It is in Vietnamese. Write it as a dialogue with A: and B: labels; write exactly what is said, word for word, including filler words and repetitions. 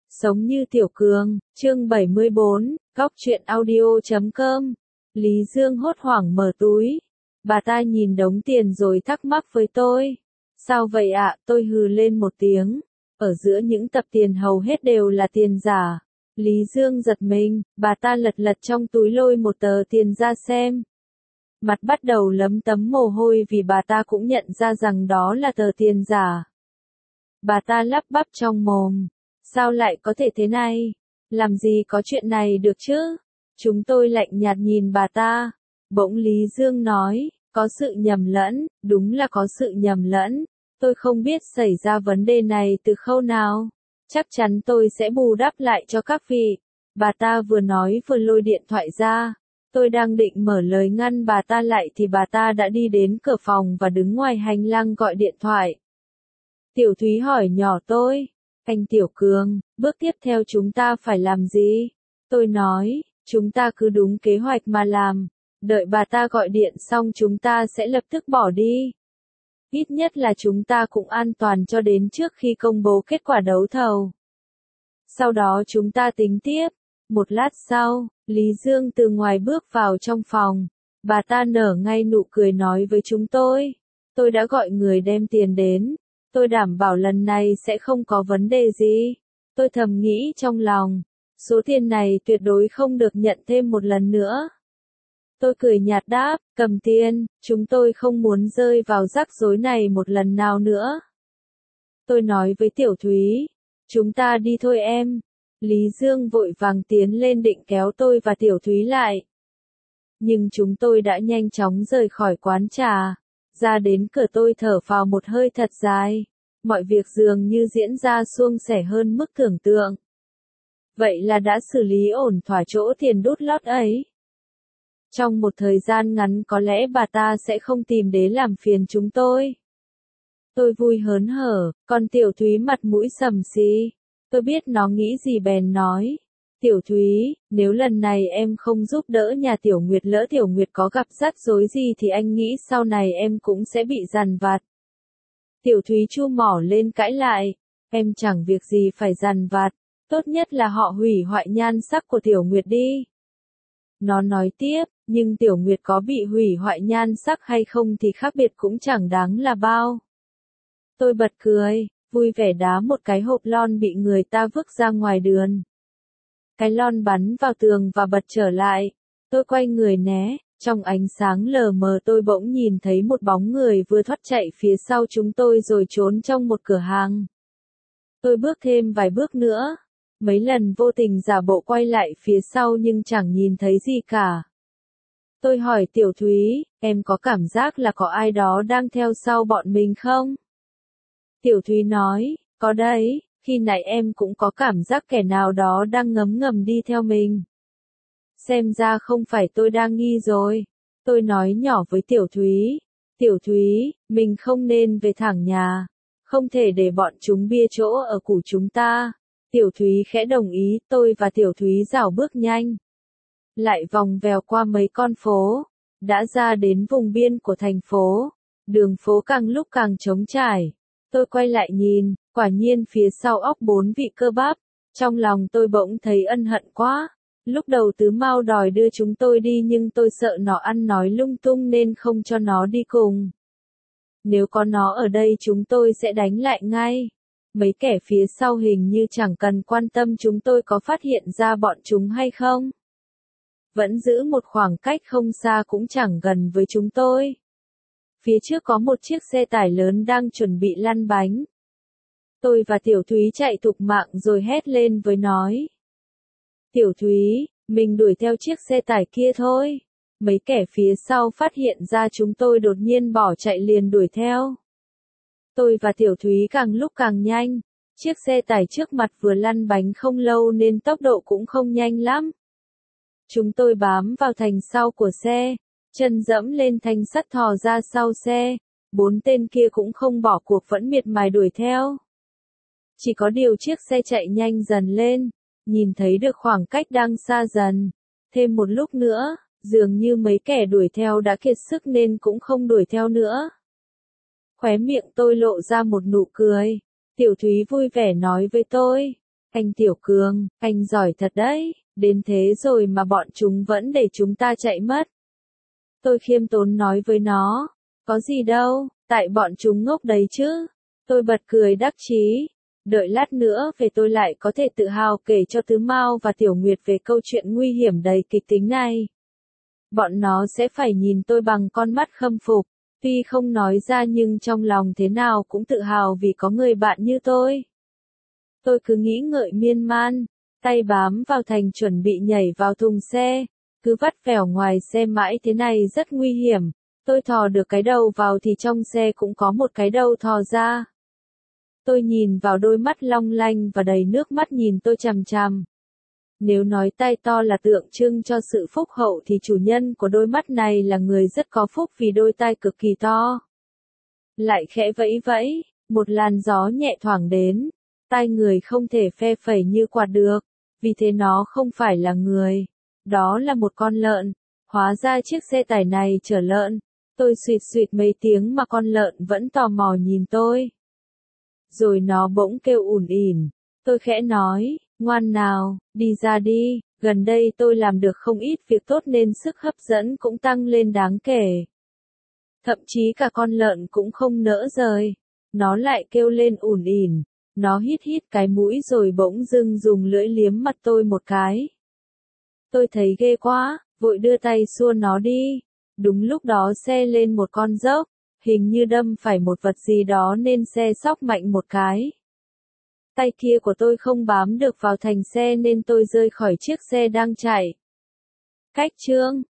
A: Sống như Tiểu Cường, chương bảy mươi bốn, góc truyện audio chấm com. Lý Dương hốt hoảng mở túi. Bà ta nhìn đống tiền rồi thắc mắc với tôi. Sao vậy ạ? Tôi hừ lên một tiếng. Ở giữa những tập tiền hầu hết đều là tiền giả. Lý Dương giật mình, bà ta lật lật trong túi lôi một tờ tiền ra xem. Mặt bắt đầu lấm tấm mồ hôi vì bà ta cũng nhận ra rằng đó là tờ tiền giả. Bà ta lắp bắp trong mồm. Sao lại có thể thế này? Làm gì có chuyện này được chứ? Chúng tôi lạnh nhạt nhìn bà ta. Bỗng Lý Dương nói, có sự nhầm lẫn, đúng là có sự nhầm lẫn. Tôi không biết xảy ra vấn đề này từ khâu nào. Chắc chắn tôi sẽ bù đắp lại cho các vị. Bà ta vừa nói vừa lôi điện thoại ra. Tôi đang định mở lời ngăn bà ta lại thì bà ta đã đi đến cửa phòng và đứng ngoài hành lang gọi điện thoại. Tiểu Thúy hỏi nhỏ tôi. Anh Tiểu Cường, bước tiếp theo chúng ta phải làm gì? Tôi nói, chúng ta cứ đúng kế hoạch mà làm. Đợi bà ta gọi điện xong chúng ta sẽ lập tức bỏ đi. Ít nhất là chúng ta cũng an toàn cho đến trước khi công bố kết quả đấu thầu. Sau đó chúng ta tính tiếp. Một lát sau, Lý Dương từ ngoài bước vào trong phòng. Bà ta nở ngay nụ cười nói với chúng tôi. Tôi đã gọi người đem tiền đến. Tôi đảm bảo lần này sẽ không có vấn đề gì. Tôi thầm nghĩ trong lòng. Số tiền này tuyệt đối không được nhận thêm một lần nữa. Tôi cười nhạt đáp, cầm tiền, chúng tôi không muốn rơi vào rắc rối này một lần nào nữa. Tôi nói với Tiểu Thúy, chúng ta đi thôi em. Lý Dương vội vàng tiến lên định kéo tôi và Tiểu Thúy lại. Nhưng chúng tôi đã nhanh chóng rời khỏi quán trà. Ra đến cửa tôi thở phào một hơi thật dài. Mọi việc dường như diễn ra suôn sẻ hơn mức tưởng tượng. Vậy là đã xử lý ổn thỏa chỗ tiền đút lót ấy. Trong một thời gian ngắn có lẽ bà ta sẽ không tìm đến làm phiền chúng tôi. Tôi vui hớn hở, còn Tiểu Thúy mặt mũi sầm xì. Tôi biết nó nghĩ gì bèn nói. Tiểu Thúy, nếu lần này em không giúp đỡ nhà Tiểu Nguyệt lỡ Tiểu Nguyệt có gặp rắc rối gì thì anh nghĩ sau này em cũng sẽ bị dằn vặt. Tiểu Thúy chu mỏ lên cãi lại. Em chẳng việc gì phải dằn vặt. Tốt nhất là họ hủy hoại nhan sắc của Tiểu Nguyệt đi. Nó nói tiếp, nhưng Tiểu Nguyệt có bị hủy hoại nhan sắc hay không thì khác biệt cũng chẳng đáng là bao. Tôi bật cười, vui vẻ đá một cái hộp lon bị người ta vứt ra ngoài đường. Cái lon bắn vào tường và bật trở lại. Tôi quay người né, trong ánh sáng lờ mờ tôi bỗng nhìn thấy một bóng người vừa thoát chạy phía sau chúng tôi rồi trốn trong một cửa hàng. Tôi bước thêm vài bước nữa. Mấy lần vô tình giả bộ quay lại phía sau nhưng chẳng nhìn thấy gì cả. Tôi hỏi Tiểu Thúy, em có cảm giác là có ai đó đang theo sau bọn mình không? Tiểu Thúy nói, có đấy, khi nãy em cũng có cảm giác kẻ nào đó đang ngấm ngầm đi theo mình. Xem ra không phải tôi đang nghi rồi. Tôi nói nhỏ với Tiểu Thúy, Tiểu Thúy, mình không nên về thẳng nhà. Không thể để bọn chúng bia chỗ ở của chúng ta. Tiểu Thúy khẽ đồng ý, tôi và Tiểu Thúy rảo bước nhanh. Lại vòng vèo qua mấy con phố. Đã ra đến vùng biên của thành phố. Đường phố càng lúc càng trống trải. Tôi quay lại nhìn, quả nhiên phía sau óc bốn vị cơ bắp. Trong lòng tôi bỗng thấy ân hận quá. Lúc đầu Tứ Mao đòi đưa chúng tôi đi nhưng tôi sợ nó ăn nói lung tung nên không cho nó đi cùng. Nếu có nó ở đây chúng tôi sẽ đánh lại ngay. Mấy kẻ phía sau hình như chẳng cần quan tâm chúng tôi có phát hiện ra bọn chúng hay không. Vẫn giữ một khoảng cách không xa cũng chẳng gần với chúng tôi. Phía trước có một chiếc xe tải lớn đang chuẩn bị lăn bánh. Tôi và Tiểu Thúy chạy thục mạng rồi hét lên với nói. Tiểu Thúy, mình đuổi theo chiếc xe tải kia thôi. Mấy kẻ phía sau phát hiện ra chúng tôi đột nhiên bỏ chạy liền đuổi theo. Tôi và Tiểu Thúy càng lúc càng nhanh. Chiếc xe tải trước mặt vừa lăn bánh không lâu nên tốc độ cũng không nhanh lắm. Chúng tôi bám vào thành sau của xe. Chân dẫm lên thanh sắt thò ra sau xe. Bốn tên kia cũng không bỏ cuộc vẫn miệt mài đuổi theo. Chỉ có điều chiếc xe chạy nhanh dần lên. Nhìn thấy được khoảng cách đang xa dần. Thêm một lúc nữa, dường như mấy kẻ đuổi theo đã kiệt sức nên cũng không đuổi theo nữa. Khóe miệng tôi lộ ra một nụ cười. Tiểu Thúy vui vẻ nói với tôi. Anh Tiểu Cường, anh giỏi thật đấy, đến thế rồi mà bọn chúng vẫn để chúng ta chạy mất. Tôi khiêm tốn nói với nó, có gì đâu, tại bọn chúng ngốc đấy chứ. Tôi bật cười đắc chí, đợi lát nữa về tôi lại có thể tự hào kể cho Tứ Mao và Tiểu Nguyệt về câu chuyện nguy hiểm đầy kịch tính này. Bọn nó sẽ phải nhìn tôi bằng con mắt khâm phục, tuy không nói ra nhưng trong lòng thế nào cũng tự hào vì có người bạn như tôi. Tôi cứ nghĩ ngợi miên man, tay bám vào thành chuẩn bị nhảy vào thùng xe, cứ vắt vẻo ngoài xe mãi thế này rất nguy hiểm. Tôi thò được cái đầu vào thì trong xe cũng có một cái đầu thò ra. Tôi nhìn vào đôi mắt long lanh và đầy nước mắt nhìn tôi chằm chằm. Nếu nói tai to là tượng trưng cho sự phúc hậu thì chủ nhân của đôi mắt này là người rất có phúc vì đôi tai cực kỳ to. Lại khẽ vẫy vẫy, một làn gió nhẹ thoảng đến, tai người không thể phe phẩy như quạt được, vì thế nó không phải là người. Đó là một con lợn, hóa ra chiếc xe tải này chở lợn. Tôi suýt suýt mấy tiếng mà con lợn vẫn tò mò nhìn tôi. Rồi nó bỗng kêu ủn ỉn, tôi khẽ nói, ngoan nào, đi ra đi, gần đây tôi làm được không ít việc tốt nên sức hấp dẫn cũng tăng lên đáng kể. Thậm chí cả con lợn cũng không nỡ rời, nó lại kêu lên ủn ỉn, nó hít hít cái mũi rồi bỗng dưng dùng lưỡi liếm mặt tôi một cái. Tôi thấy ghê quá, vội đưa tay xua nó đi. Đúng lúc đó xe lên một con dốc, hình như đâm phải một vật gì đó nên xe xóc mạnh một cái. Tay kia của tôi không bám được vào thành xe nên tôi rơi khỏi chiếc xe đang chạy. Cách chương